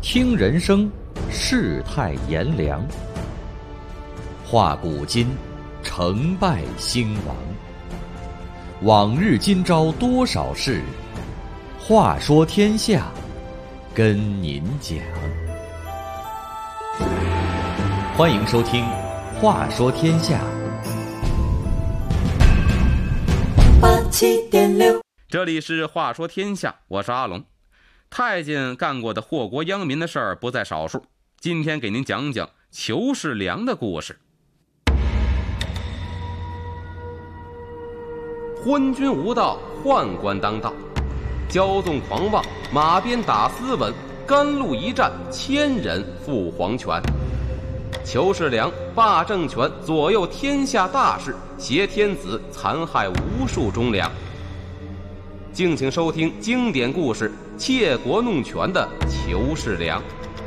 听人生，世态炎凉；话古今，成败兴亡。往日今朝多少事，话说天下，跟您讲。欢迎收听《话说天下》。 87.6， 这里是话说天下，我是阿龙。太监干过的祸国殃民的事儿不在少数，今天给您讲讲裘世良的故事。昏君无道，宦官当道，骄纵狂妄，马鞭打斯文，甘露一战，千人赴黄泉。裘世良霸政权，左右天下大事，挟天子，残害无数忠良。敬请收听经典故事《窃国弄权的裘世良》。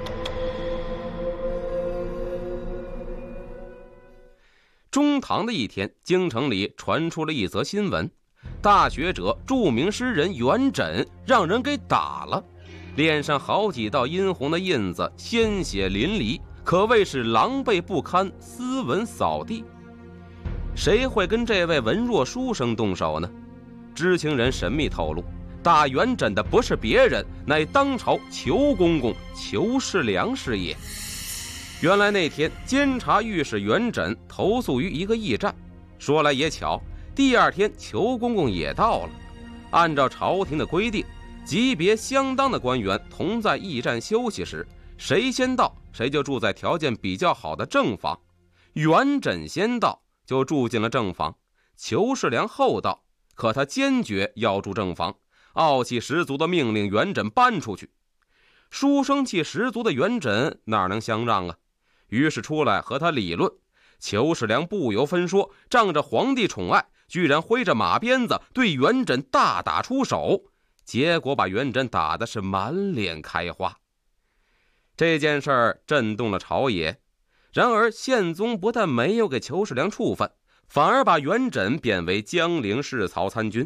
中唐的一天，京城里传出了一则新闻：大学者、著名诗人元稹让人给打了，脸上好几道殷红的印子，鲜血淋漓，可谓是狼狈不堪，斯文扫地。谁会跟这位文弱书生动手呢？知情人神秘透露，打元稹的不是别人，乃当朝裘公公裘世良是也。原来那天监察御史元稹投诉于一个驿站，说来也巧，第二天裘公公也到了。按照朝廷的规定，级别相当的官员同在驿站休息时，谁先到谁就住在条件比较好的正房。元稹先到，就住进了正房；裘世良后到，可他坚决要住正房，傲气十足的命令元稹搬出去。书生气十足的元稹哪能相让啊？于是出来和他理论。裘世良不由分说，仗着皇帝宠爱，居然挥着马鞭子对元稹大打出手，结果把元稹打的是满脸开花。这件事儿震动了朝野，然而宪宗不但没有给裘世良处分，反而把元稹贬为江陵侍曹参军。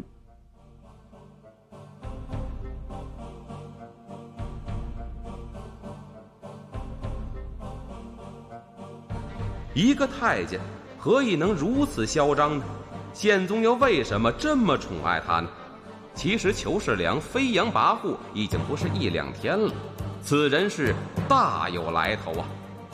一个太监何以能如此嚣张呢？宪宗又为什么这么宠爱他呢？其实裘世良飞扬跋扈已经不是一两天了，此人是大有来头啊。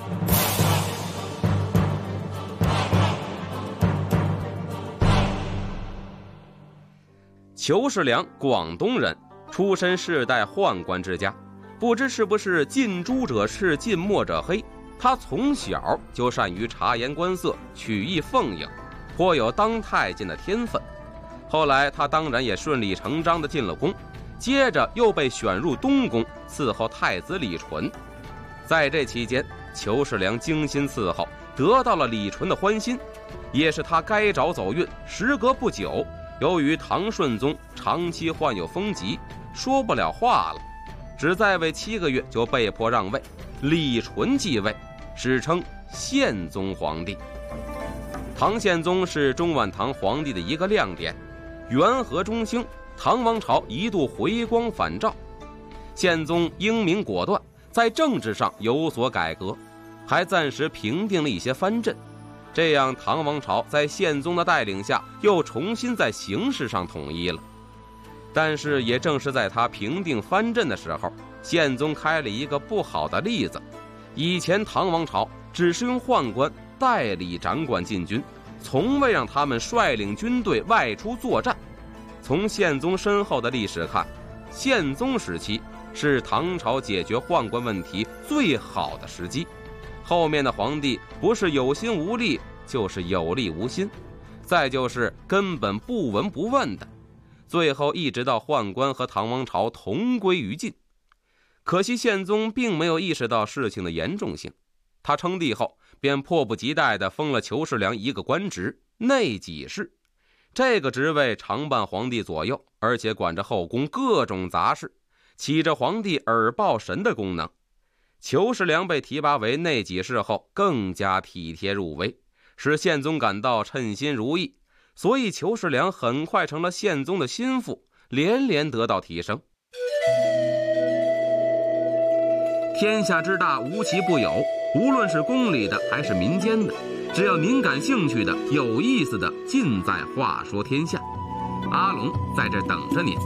裘世良，广东人，出身世代宦官之家，不知是不是近朱者赤，近墨者黑，他从小就善于察言观色，曲意奉迎，颇有当太监的天分。后来他当然也顺理成章地进了宫，接着又被选入东宫，伺候太子李纯。在这期间，裘世良精心伺候，得到了李纯的欢心，也是他该着走运。时隔不久，由于唐顺宗长期患有风疾，说不了话了，只在位7个月就被迫让位，李纯继位，史称宪宗皇帝。唐宪宗是中晚唐皇帝的一个亮点，元和中兴，唐王朝一度回光返照。宪宗英明果断，在政治上有所改革，还暂时平定了一些藩镇，这样唐王朝在宪宗的带领下又重新在形式上统一了。但是也正是在他平定藩镇的时候，宪宗开了一个不好的例子。以前唐王朝只是用宦官代理掌管禁军，从未让他们率领军队外出作战。从宪宗身后的历史看，宪宗时期是唐朝解决宦官问题最好的时机，后面的皇帝不是有心无力，就是有力无心，再就是根本不闻不问的，最后一直到宦官和唐王朝同归于尽。可惜宪宗并没有意识到事情的严重性，他称帝后便迫不及待地封了裘世良一个官职，内给事。这个职位常伴皇帝左右，而且管着后宫各种杂事，起着皇帝耳报神的功能。裘世良被提拔为内给事后，更加体贴入微，使宪宗感到称心如意，所以裘世良很快成了宪宗的心腹，连连得到提升。 天下之大，无奇不有，无论是宫里的还是民间的，只要您感兴趣的、有意思的，尽在话说天下。阿龙在这等着您。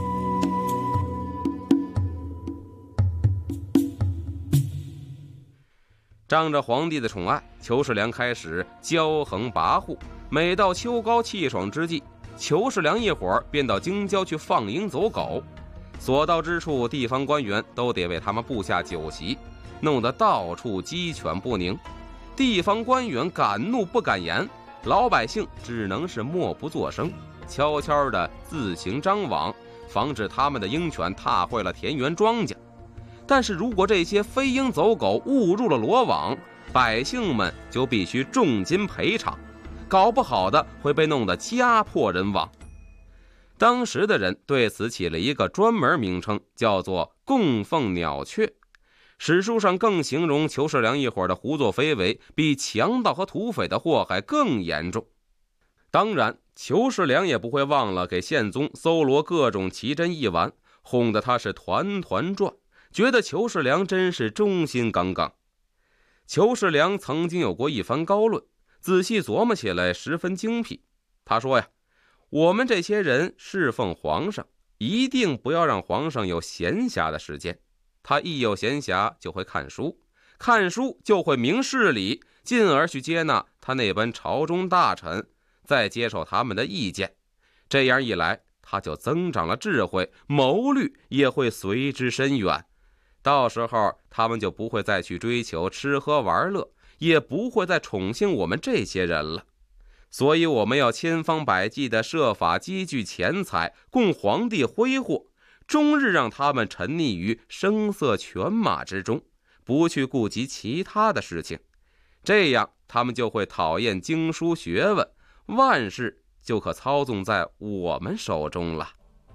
仗着皇帝的宠爱，裘世良开始骄横跋扈。每到秋高气爽之际，裘世良一伙儿便到京郊去放鹰走狗，所到之处，地方官员都得为他们布下酒席，弄得到处鸡犬不宁。地方官员敢怒不敢言，老百姓只能是默不作声，悄悄地自行张网，防止他们的鹰犬踏坏了田园庄稼。但是如果这些飞鹰走狗误入了罗网，百姓们就必须重金赔偿，搞不好的会被弄得家破人亡。当时的人对此起了一个专门名称，叫做供奉鸟雀。史书上更形容裘世良一伙的胡作非为比强盗和土匪的祸害更严重。当然，裘世良也不会忘了给宪宗搜罗各种奇珍异玩，哄得他是团团转，觉得裘世良真是忠心耿耿。裘世良曾经有过一番高论，仔细琢磨起来十分精辟。他说呀，我们这些人侍奉皇上，一定不要让皇上有闲暇的时间。他一有闲暇就会看书，看书就会明事理，进而去接纳他那班朝中大臣，再接受他们的意见。这样一来，他就增长了智慧，谋虑也会随之深远。到时候他们就不会再去追求吃喝玩乐，也不会再宠幸我们这些人了。所以我们要千方百计地设法积聚钱财，供皇帝挥霍，终日让他们沉溺于声色犬马之中，不去顾及其他的事情。这样他们就会讨厌经书学问，万事就可操纵在我们手中了。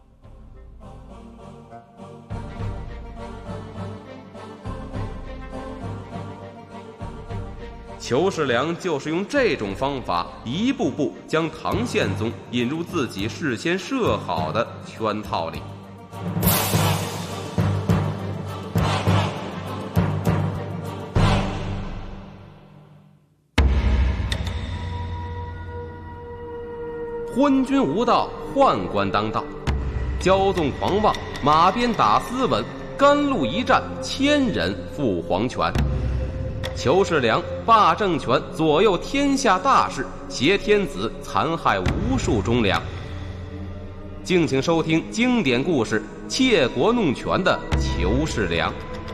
裘世良就是用这种方法，一步步将唐宪宗引入自己事先设好的圈套里。昏君无道，宦官当道，骄纵狂妄，马鞭打斯文，甘露一战，千人赴黄泉。裘世良霸政权，左右天下大事，挟天子，残害无数忠良。敬请收听经典故事《窃国弄权的裘世良》。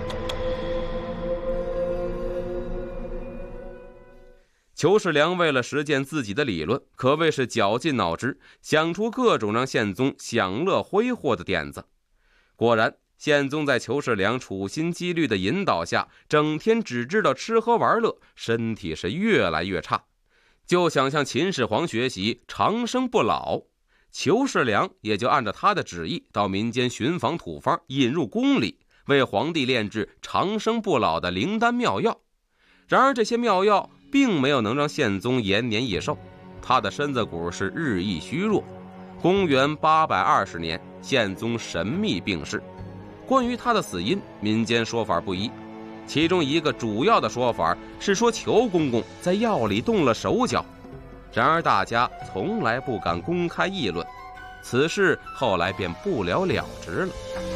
裘世良为了实践自己的理论，可谓是绞尽脑汁，想出各种让宪宗享乐挥霍的点子。果然，宪宗在裘世良处心积虑的引导下，整天只知道吃喝玩乐，身体是越来越差，就想向秦始皇学习长生不老。裘世良也就按照他的旨意，到民间寻访土方，引入宫里，为皇帝炼制长生不老的灵丹妙药。然而这些妙药并没有能让宪宗延年益寿，他的身子骨是日益虚弱。公元820年，宪宗神秘病逝。关于他的死因，民间说法不一，其中一个主要的说法是说裘公公在药里动了手脚，然而大家从来不敢公开议论，此事后来便不了了之了。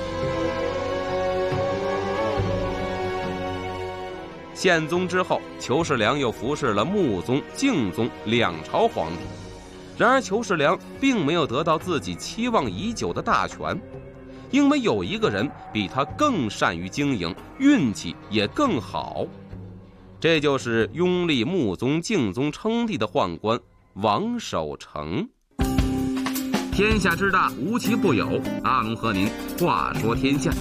宪宗之后，裘世良又服侍了穆宗、敬宗两朝皇帝，然而裘世良并没有得到自己期望已久的大权，因为有一个人比他更善于经营，运气也更好，这就是拥立穆宗、敬宗称帝的宦官王守成。天下之大，无奇不有，阿龙和您话说天下。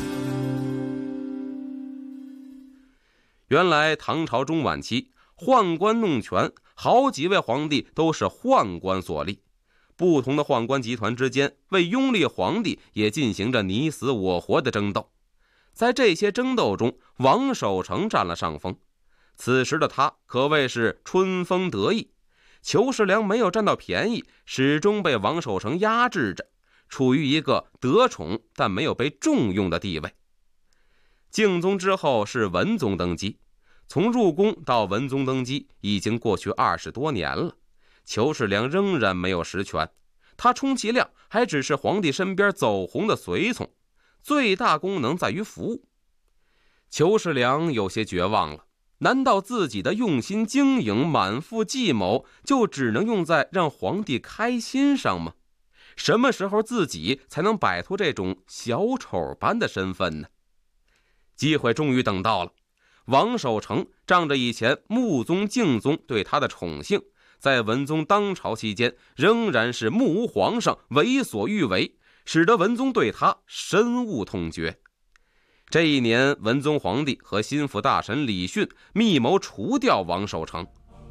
原来唐朝中晚期，宦官弄权，好几位皇帝都是宦官所立，不同的宦官集团之间为拥立皇帝也进行着你死我活的争斗。在这些争斗中，王守成占了上风。此时的他可谓是春风得意，裘世良没有占到便宜，始终被王守成压制着，处于一个得宠但没有被重用的地位。 敬宗之后是文宗登基，从入宫到文宗登基已经过去20多年了，裘世良仍然没有实权，他充其量还只是皇帝身边走红的随从，最大功能在于服务。裘世良有些绝望了，难道自己的用心经营、满腹计谋就只能用在让皇帝开心上吗？什么时候自己才能摆脱这种小丑般的身份呢？机会终于等到了，王守成仗着以前穆宗、敬宗对他的宠幸，在文宗当朝期间仍然是目无皇上，为所欲为，使得文宗对他深恶痛绝。这一年，文宗皇帝和心腹大臣李训密谋除掉王守成。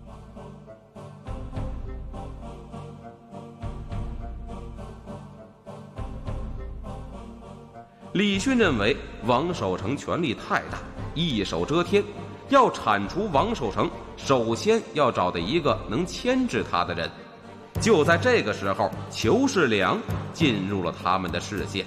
李训认为王守成权力太大，一手遮天，要铲除王守成，首先要找到一个能牵制他的人。就在这个时候，裘世良进入了他们的视线。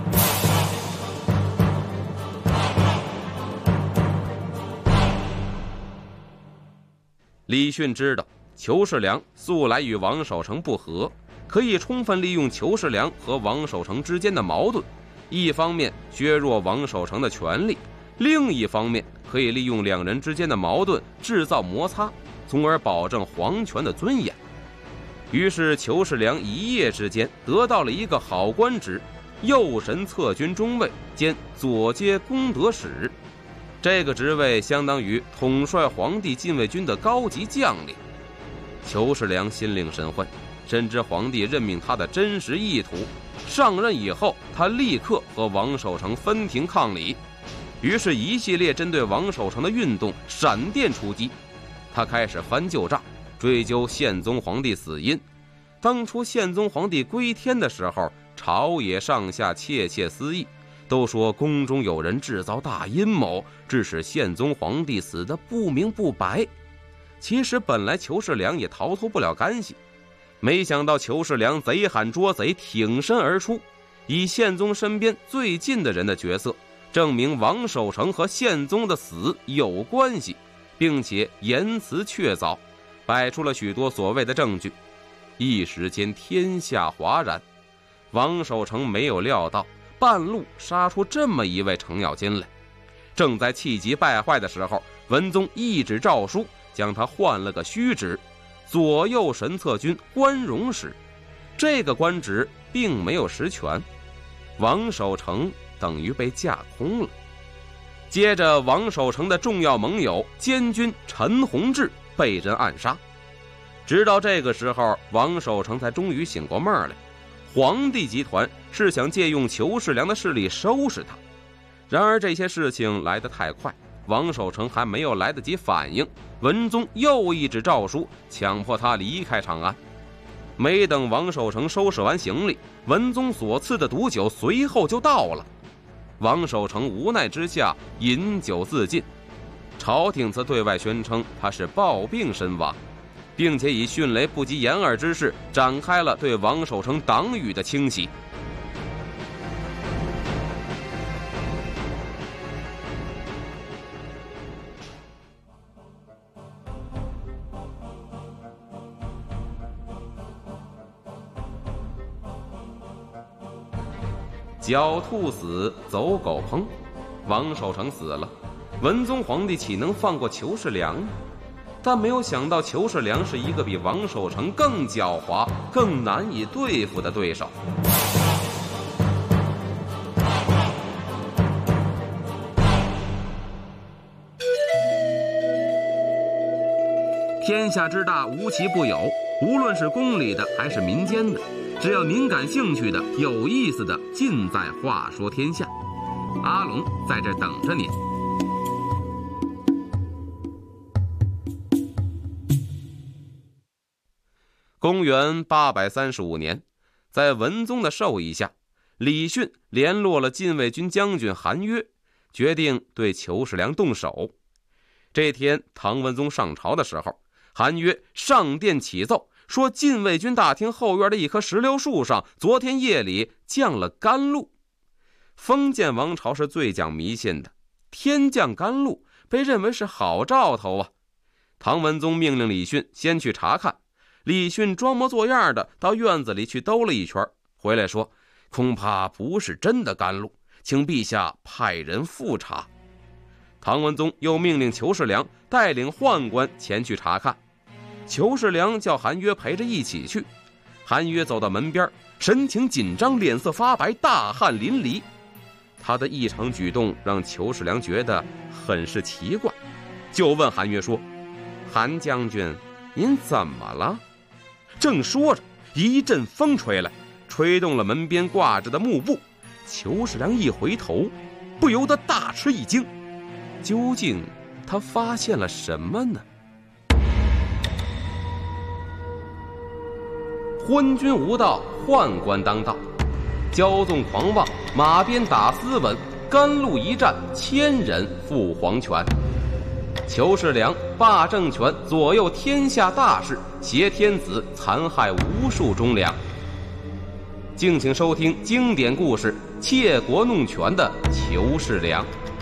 李训知道裘世良素来与王守成不和，可以充分利用裘世良和王守成之间的矛盾，一方面削弱王守成的权力，另一方面可以利用两人之间的矛盾制造摩擦，从而保证皇权的尊严。于是裘世良一夜之间得到了一个好官职，右神策军中尉兼左街功德使。这个职位相当于统帅皇帝禁卫军的高级将领。裘世良心领神会，深知皇帝任命他的真实意图。上任以后，他立刻和王守成分庭抗礼，于是一系列针对王守成的运动闪电出击。他开始翻旧账，追究宪宗皇帝死因。当初宪宗皇帝归天的时候，朝野上下窃窃私议，都说宫中有人制造大阴谋，致使宪宗皇帝死得不明不白。其实本来裘世良也逃脱不了干系，没想到裘世良贼喊捉贼，挺身而出，以宪宗身边最近的人的角色，证明王守成和宪宗的死有关系，并且言辞确凿，摆出了许多所谓的证据。一时间天下哗然，王守成没有料到半路杀出这么一位程咬金来。正在气急败坏的时候，文宗一纸诏书将他换了个虚职，左右神策军关荣使。这个官职并没有实权，王守成等于被架空了。接着王守成的重要盟友监军陈弘志被人暗杀。直到这个时候，王守成才终于醒过闷来，皇帝集团是想借用裘世良的势力收拾他。然而这些事情来得太快，王守成还没有来得及反应，文宗又一纸诏书强迫他离开长安。没等王守成收拾完行李，文宗所赐的毒酒随后就到了。王守成无奈之下饮酒自尽，朝廷则对外宣称他是暴病身亡，并且以迅雷不及掩耳之势展开了对王守成党羽的清洗。狡兔死，走狗烹。王守成死了，文宗皇帝岂能放过裘世良呢？但没有想到裘世良是一个比王守成更狡猾、更难以对付的对手。天下之大，无奇不有，无论是宫里的还是民间的，只要您感兴趣的、有意思的，尽在《话说天下》。阿龙在这等着您。公元835年，在文宗的授意下，李训联络了禁卫军将军韩约，决定对裘世良动手。这天唐文宗上朝的时候，韩约上殿启奏说，禁卫军大厅后院的一棵石榴树上昨天夜里降了甘露。封建王朝是最讲迷信的， 天降甘露被认为是好兆头啊。唐文宗命令李训先去查看，李训装模作样的到院子里去兜了一圈，回来说恐怕不是真的甘露，请陛下派人复查。唐文宗又命令裘世良带领宦官前去查看，裘世良叫韩约陪着一起去。韩约走到门边，神情紧张，脸色发白，大汗淋漓。他的异常举动让裘世良觉得很是奇怪，就问韩约说，韩将军，您怎么了？正说着，一阵风吹来，吹动了门边挂着的幕布。裘世良一回头，不由得大吃一惊，究竟他发现了什么呢？昏君无道，宦官当道，骄纵狂妄，马鞭打斯文，甘露一战，1000人赴黄泉。裘世良霸政权，左右天下大事，挟天子，残害无数忠良。敬请收听经典故事《窃国弄权的裘世良》。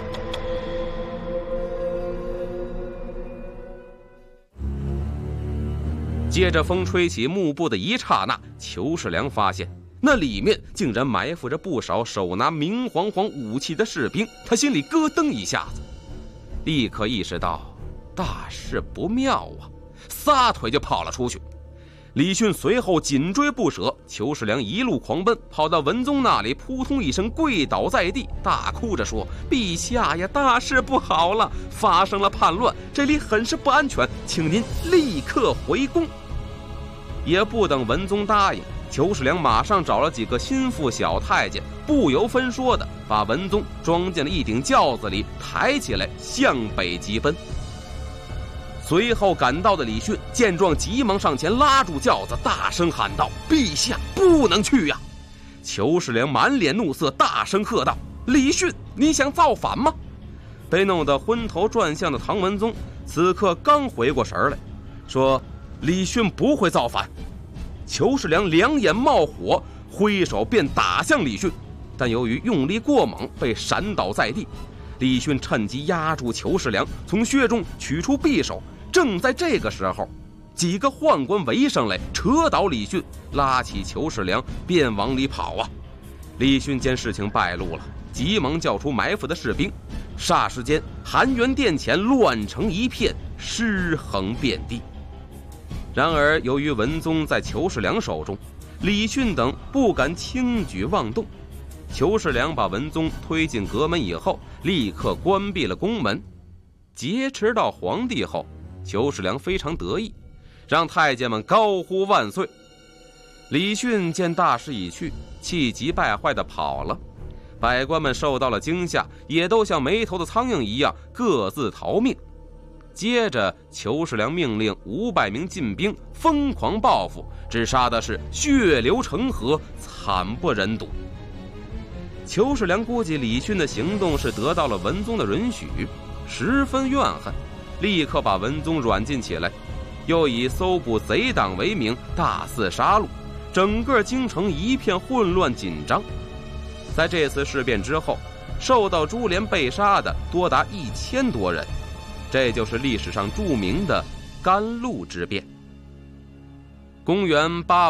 接着风吹起幕布的一刹那，裘世良发现那里面竟然埋伏着不少手拿明晃晃武器的士兵，他心里咯噔一下子，立刻意识到大事不妙啊，撒腿就跑了出去。李训随后紧追不舍，裘世良一路狂奔，跑到文宗那里，扑通一声跪倒在地，大哭着说，陛下呀，大事不好了，发生了叛乱，这里很是不安全，请您立刻回宫。也不等文宗答应，裘世良马上找了几个心腹小太监，不由分说的把文宗装进了一顶轿子里，抬起来向北急奔。随后赶到的李训见状，急忙上前拉住轿子，大声喊道，陛下不能去呀！裘世良满脸怒色，大声喝道，李训，你想造反吗？被弄得昏头转向的唐文宗此刻刚回过神来，说，李训不会造反。裘世良两眼冒火，挥手便打向李训，但由于用力过猛，被闪倒在地。李训趁机压住裘世良，从靴中取出匕首。正在这个时候，几个宦官围上来，扯倒李训，拉起裘世良便往里跑啊！李训见事情败露了，急忙叫出埋伏的士兵，霎时间含元殿前乱成一片，尸横遍地。然而由于文宗在裘世良手中，李训等不敢轻举妄动。裘世良把文宗推进阁门以后，立刻关闭了宫门。劫持到皇帝后，裘世良非常得意，让太监们高呼万岁。李训见大势已去，气急败坏地跑了。百官们受到了惊吓，也都像没头的苍蝇一样各自逃命。接着裘世良命令500名禁兵疯狂报复，只杀的是血流成河，惨不忍睹。裘世良估计李训的行动是得到了文宗的允许，十分怨恨，立刻把文宗软禁起来，又以搜捕贼党为名大肆杀戮，整个京城一片混乱紧张。在这次事变之后，受到株连被杀的多达1000多人，这就是历史上著名的甘露之变。公元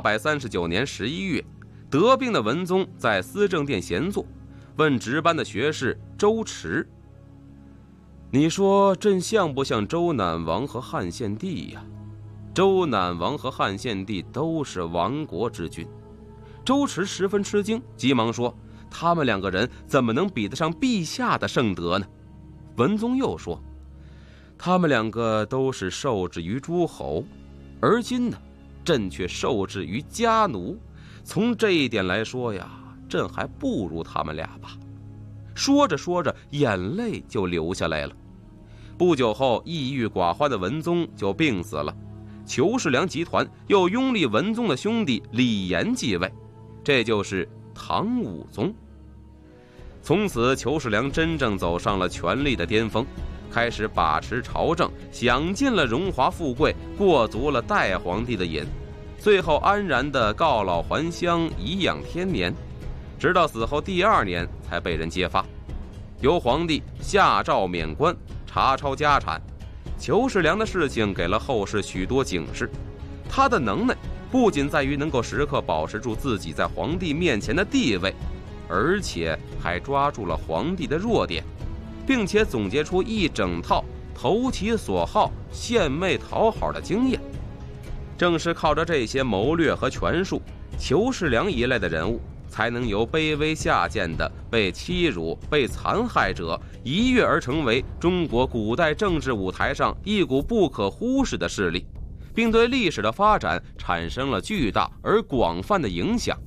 839年11月，得病的文宗在思政殿闲坐，问值班的学士周迟，你说朕像不像周赧王和汉献帝呀？周赧王和汉献帝都是亡国之君。周迟十分吃惊，急忙说，他们2个人怎么能比得上陛下的圣德呢？文宗又说，他们2个都是受制于诸侯，而今呢，朕却受制于家奴，从这一点来说呀，朕还不如他们俩吧。说着说着，眼泪就流下来了。不久后，抑郁寡欢的文宗就病死了。裘世良集团又拥立文宗的兄弟李炎继位，这就是唐武宗。从此，裘世良真正走上了权力的巅峰，开始把持朝政，享尽了荣华富贵，过足了代皇帝的瘾，最后安然地告老还乡，颐养天年，直到死后第2年才被人揭发。 由皇帝下诏免官，查抄家产。裘世良的事情给了后世许多警示，他的能耐不仅在于能够时刻保持住自己在皇帝面前的地位，而且还抓住了皇帝的弱点，并且总结出一整套投其所好、献媚讨好的经验。正是靠着这些谋略和权术，裘世良一类的人物才能由卑微下贱的被欺辱、被残害者一跃而成为中国古代政治舞台上一股不可忽视的势力，并对历史的发展产生了巨大而广泛的影响。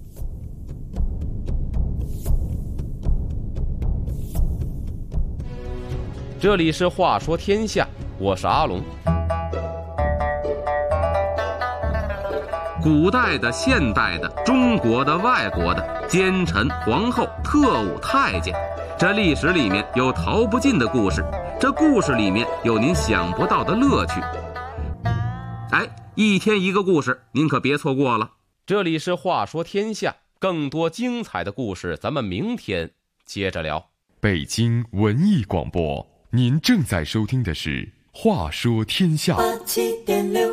这里是话说天下，我是阿龙。古代的、现代的、中国的、外国的，奸臣、皇后、特务、太监，这历史里面有逃不尽的故事，这故事里面有您想不到的乐趣。一天一个故事，您可别错过了。这里是话说天下，更多精彩的故事咱们明天接着聊。 北京文艺广播，您正在收听的是《话说天下》。 87.6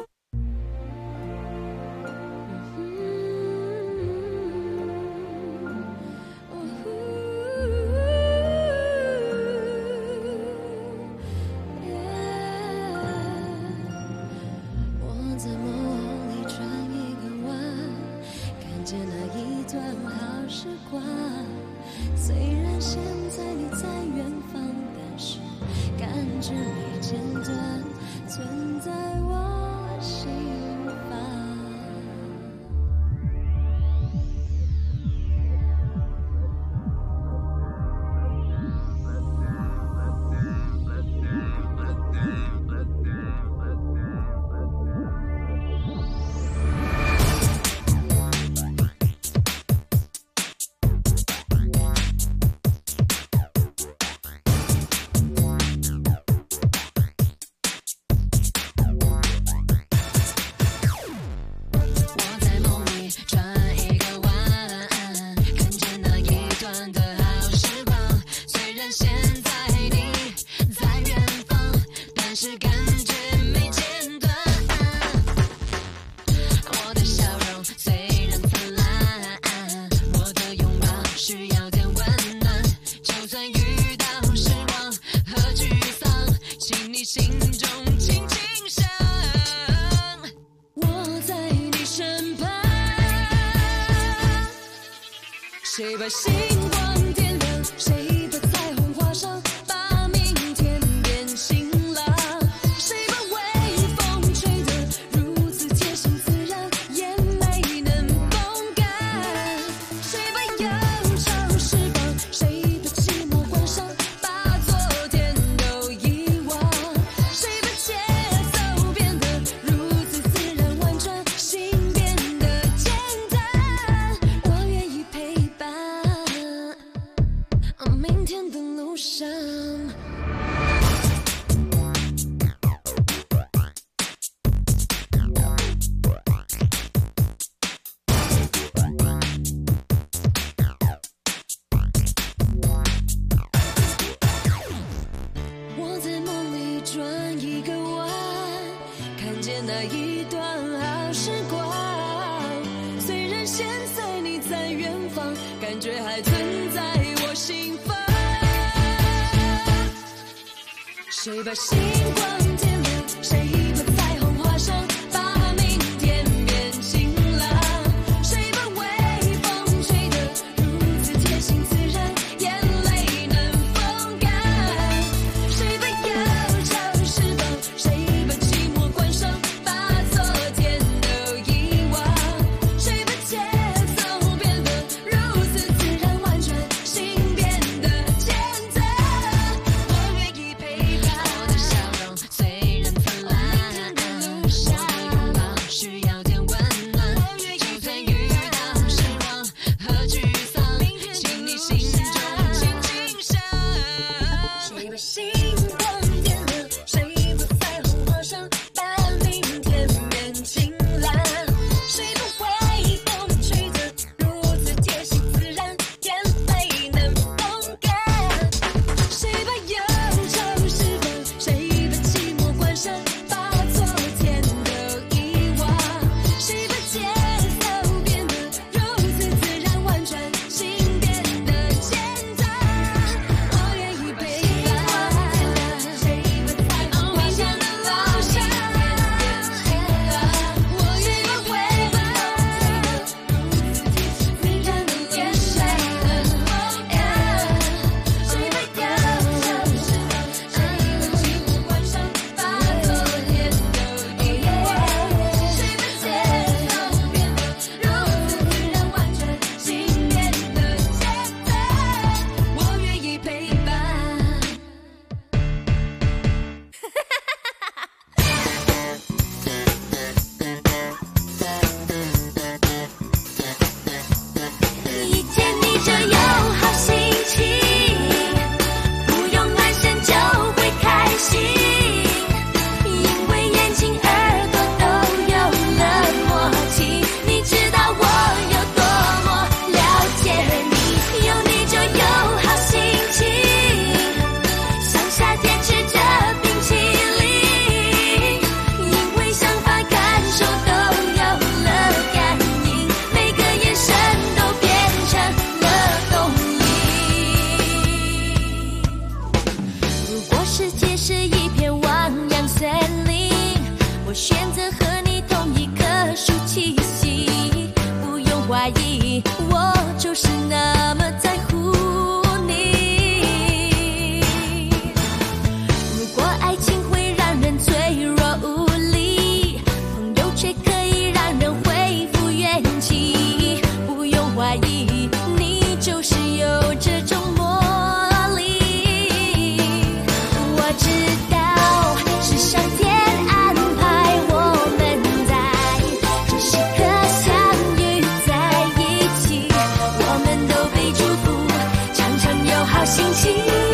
谁把星光点亮，谁把彩虹画上，把明天变晴朗。谁把微风吹得如此贴心自然，眼泪能风干。谁把忧愁释放，谁把寂寞关上，把昨天都遗忘。谁把节奏变得如此自然婉转，心变得简单。我愿意陪伴明天的路上。我在梦里转一个弯，看见那一段好时光。虽然现在你在远方，感觉还存在我心房。谁把星光点亮，谁把彩虹画上，把明天变晴朗。谁把微风吹得如此贴心自然，眼泪能风干。谁把忧愁释放，谁把寂寞关上，把昨天都遗忘。谁把节奏变得如此自然婉转，心变得简单。我愿意陪伴，我的笑容虽然灿烂。 心情，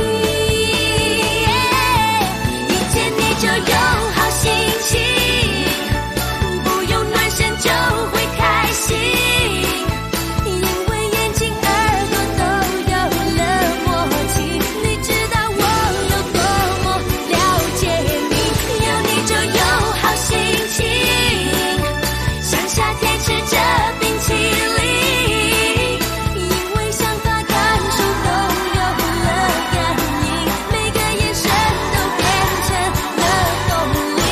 一见你就有好心情，不用暖身就会开心，因为眼睛耳朵都有了默契，你知道我有多么了解你，有你就有好心情，像夏天吃着冰淇淋，因为想法感受都有了感应，每个眼神都变成了动力。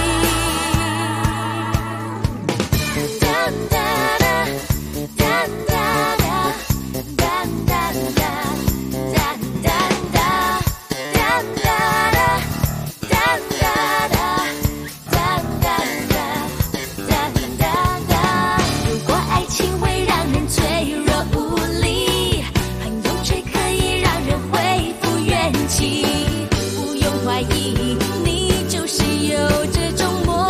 哒哒哒，哒哒哒，哒哒哒，哒哒哒，哒哒哒，哒哒哒，哒哒哒。如果爱情会让人脆弱无力，朋友却可以让人恢复元气。不用怀疑，你就是有这种魔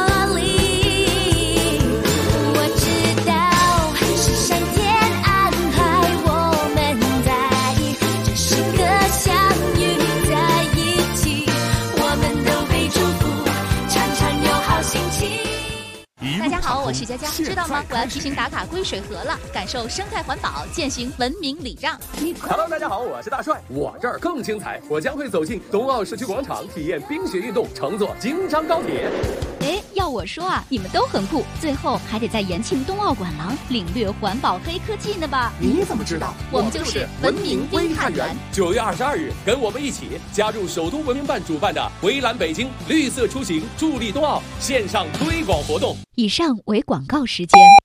力。我知道是上天安排我们在这时刻相遇在一起，我们都被祝福，常常有好心情。 大家好，我是佳佳，知道吗？我要提醒打卡归水河了，感受生态环保，践行文明礼让。 Hello， 大家好，我是大帅。我这儿更精彩，我将会走进冬奥市区广场，体验冰雪运动，乘坐京张高铁。 哎，要我说啊，你们都很酷，最后还得在延庆冬奥馆廊领略环保黑科技呢吧？ 你怎么知道？ 我们就是文明微探员。 9月22日，跟我们一起加入首都文明办主办的“围栏北京，绿色出行，助力冬奥”线上推广活动。 以上为广告时间。